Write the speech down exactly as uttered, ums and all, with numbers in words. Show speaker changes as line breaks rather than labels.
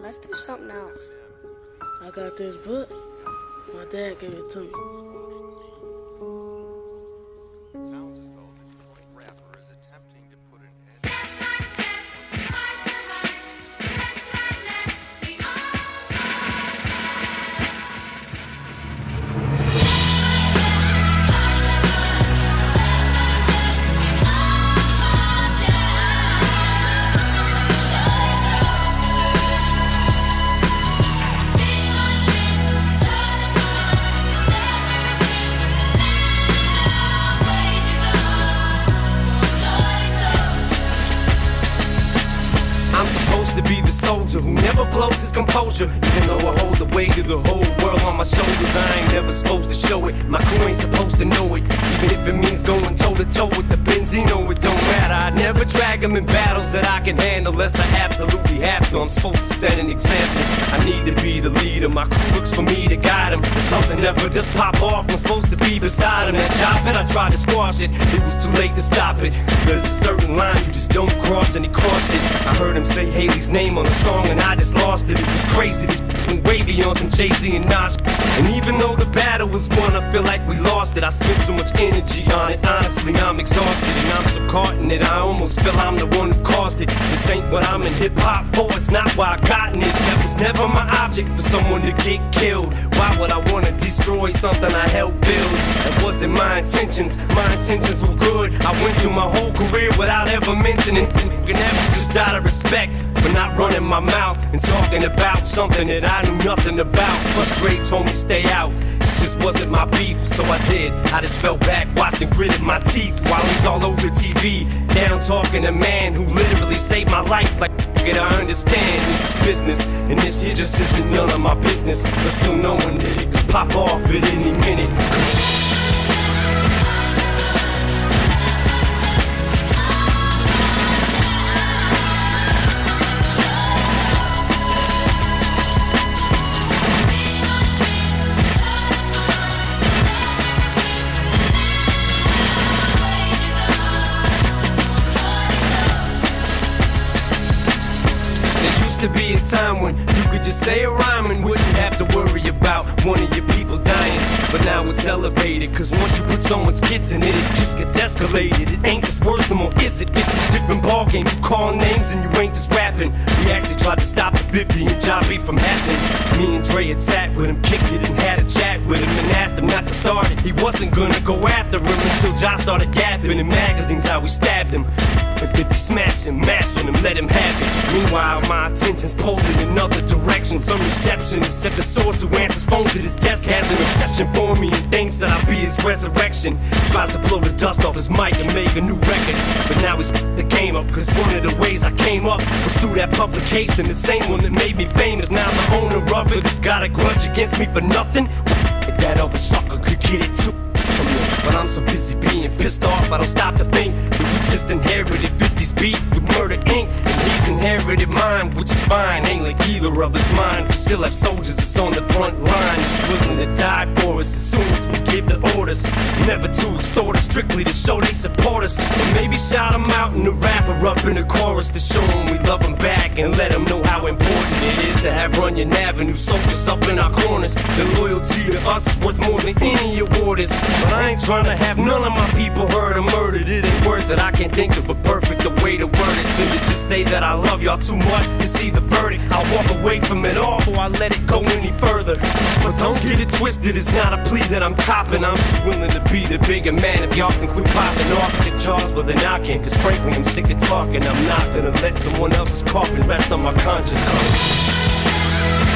Let's do something else.
I got this book. My dad gave it to me.
Sounds as though the Detroit rapper is attempting to put an end.
To be the soldier who never blows his composure, even though I hold the weight of the whole world on my shoulders. I ain't never supposed to show it, my crew ain't supposed to know it, even if it means going toe to toe with the Benzino. It don't matter, I never drag them in battles that I can handle unless I absolutely have to. I'm supposed to set an example, I need to be the leader. My crew looks for me to guide them. If something never just pop off, I'm supposed to be beside them. That chop it, I tried to squash it, it was too late to stop it. There's a certain line you just don't cross, and he crossed it. I heard him say Haley's name on the song and I just lost it. It was crazy, this went way beyond some Jay-Z and Nas. And even though the battle was won, I feel like we lost it. I spent so much energy on it, honestly I'm exhausted. And I'm so caught in it, I almost feel I'm the one who caused it. This ain't what I'm in hip-hop for, it's not why I gotten it. That was never my object, for someone to get killed. Why would I wanna destroy something I helped build? That wasn't my intentions, my intentions were good. I went through my whole career without ever mentioning it. And that was just out of respect for not running my mouth and talking about something that I knew nothing about. Plus Dre told me stay out, this just wasn't my beef, so I did. I just fell back, watched and gritted my teeth while he's all over T V, down talking to a man who literally saved my life. Like it, I understand this is business, and this here just isn't none of my business. But still knowing that it could pop off at any minute. To be a time when you could just say a rhyme and wouldn't have to worry about one of your people dying. But now it's elevated, cause once you put someone's kids in it, it just gets escalated. It ain't just words no more, is it? It's a different ballgame. You call names and you ain't just rapping. We actually tried to stop the fifty and Jobby from happening. Me and Dre had sat with him, kicked it and had a chat with him and asked him not to start it. He wasn't gonna go after him until Josh started gapping in magazines how we stabbed him. And fifty smashed him, mashed on him, let him have it. Meanwhile, my attention's pulled in another direction. Some receptionist at the source who answers phone to this desk has an obsession for me and thinks that I'll be his resurrection. Tries to blow the dust off his mic and make a new record, but now he's the game up, cause one of the ways I came up was through that publication. The same one that made me famous, now the owner of it has got a grudge against me for nothing. If that other sucker could get it too. But I'm so busy being pissed off, I don't stop to think that we just inherited fifty's beef with Murder Incorporated. And he's inherited mine, which is fine, ain't like either of us mine. We still have soldiers that's on the front line, that's willing to die for us as soon as we give the orders. Never to extort us, strictly to show they support us. Or maybe shout them out in the rapper up in the chorus to show them we love them back and let them know how important it is to have Runyon Avenue soldiers up in our corners. Their loyalty to us is worth more than any award is. But I ain't trying to have none of my people hurt or murdered. It ain't worth it, I can't think of a perfect way to word it than to just say that I love y'all too much to see the verdict. I'll walk away from it all before I let it go any further. But don't get it twisted, it's not a plea that I'm copping. I'm just willing to be the bigger man if y'all can quit popping off at your jaws, well then I can. Cause frankly I'm sick of talking, I'm not gonna let someone else's coffin rest on my conscience.